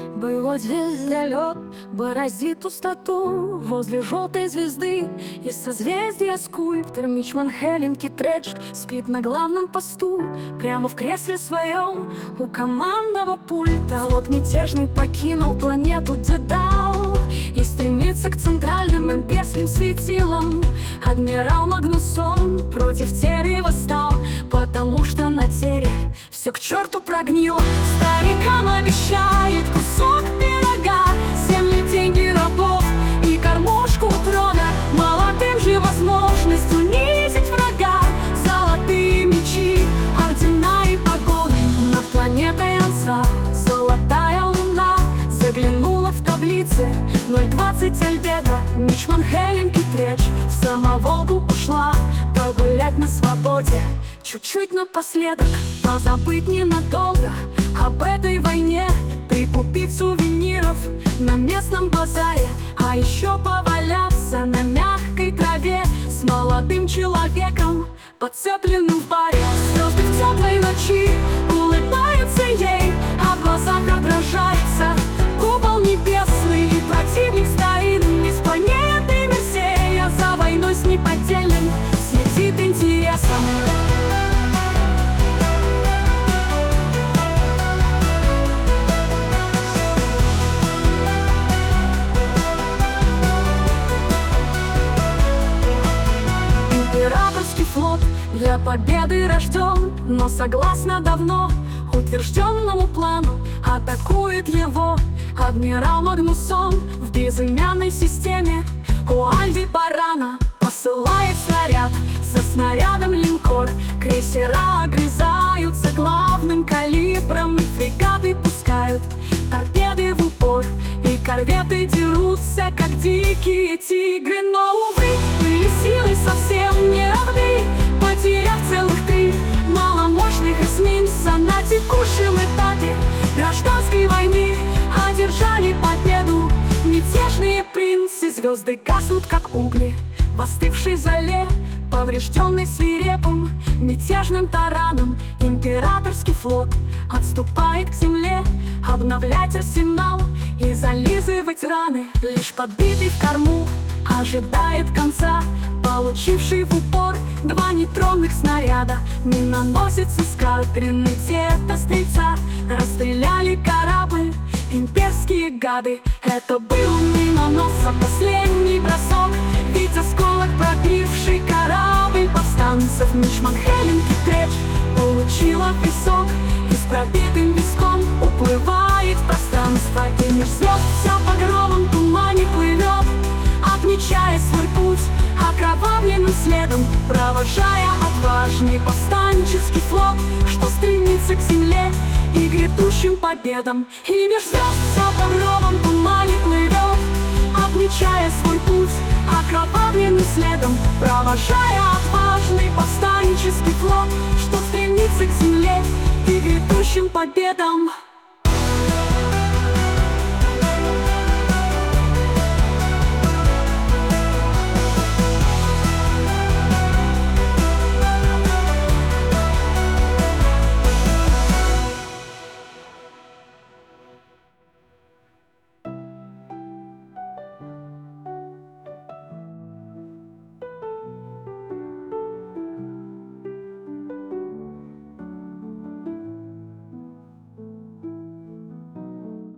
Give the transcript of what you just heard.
Боевой звездолет бороздит пустоту возле желтой звезды из созвездия Скульптор. Мичман Хелен Китридж спит на главном посту, прямо в кресле своем у командного пульта. Лот мятежный покинул планету Дедал и стремится к центральным имперским светилам. Адмирал Магнусон против Терри восстал, потому что на Терри все к черту прогнило. Старикам обещает кусок пирога, земли, деньги, рабов и кормушку трона. Молодым же возможность унизить врага, золотые мечи, ордена и погоны. Над планетой Ансар золотая луна заглянула в таблицы 020 Альбедо. Мичман Хелен Китридж в самоволку ушла погулять на свободе. Чуть-чуть напоследок, позабыть ненадолго об этой войне, прикупить сувениров на местном базаре, а еще поваляться на мягкой траве с молодым человеком, подцепленным в баре. Звезды в теплой ночи улыбаются ей, а в глазах отражается купол небесный. И противник стоит не с планеты Мерсея, за войной с неподдельным следит интересом. Императорский флот для победы рожден, но согласно давно утвержденному плану атакует его адмирал Магнусон в безымянной системе у Альдебарана. Посылает снаряд со снарядом линкор, крейсера огрызаются главным калибром, и фрегаты пускают торпеды в упор, и корветы дерутся, как дикие тигры. Но, увы, были силы совсем не равны, потеряв целых 3 маломощных эсминца на текущем этапе гражданской войны. Одержали победу мятежные принцы. Звезды гаснут, как угли в остывшей зале, поврежденный свирепым мятежным тараном. Императорский флот отступает к земле, обновлять арсенал и зализывать раны. Лишь подбитый в корму ожидает конца, получивший в упор 2 нейтронных снаряда. Миноносец эскадренный стрельца расстреляли корабль имперские гады. Это был миноносца последний бросок, ведь осколок, пробивший корабль повстанцев. Мичман Хелен Китридж получила песок и с пробитым виском уплывает в пространство. И мир звезд вся в багровом тумане плывет, отмечая свой путь окровавленным следом, провожая отважный повстанческий флот, что стремится к земле и грядущим победам. И мир звезд вся в багровом тумане плывет, отмечая свой путь окровавленным следом, провожая отважный повстанческий флот, что стремится к земле и грядущим победам.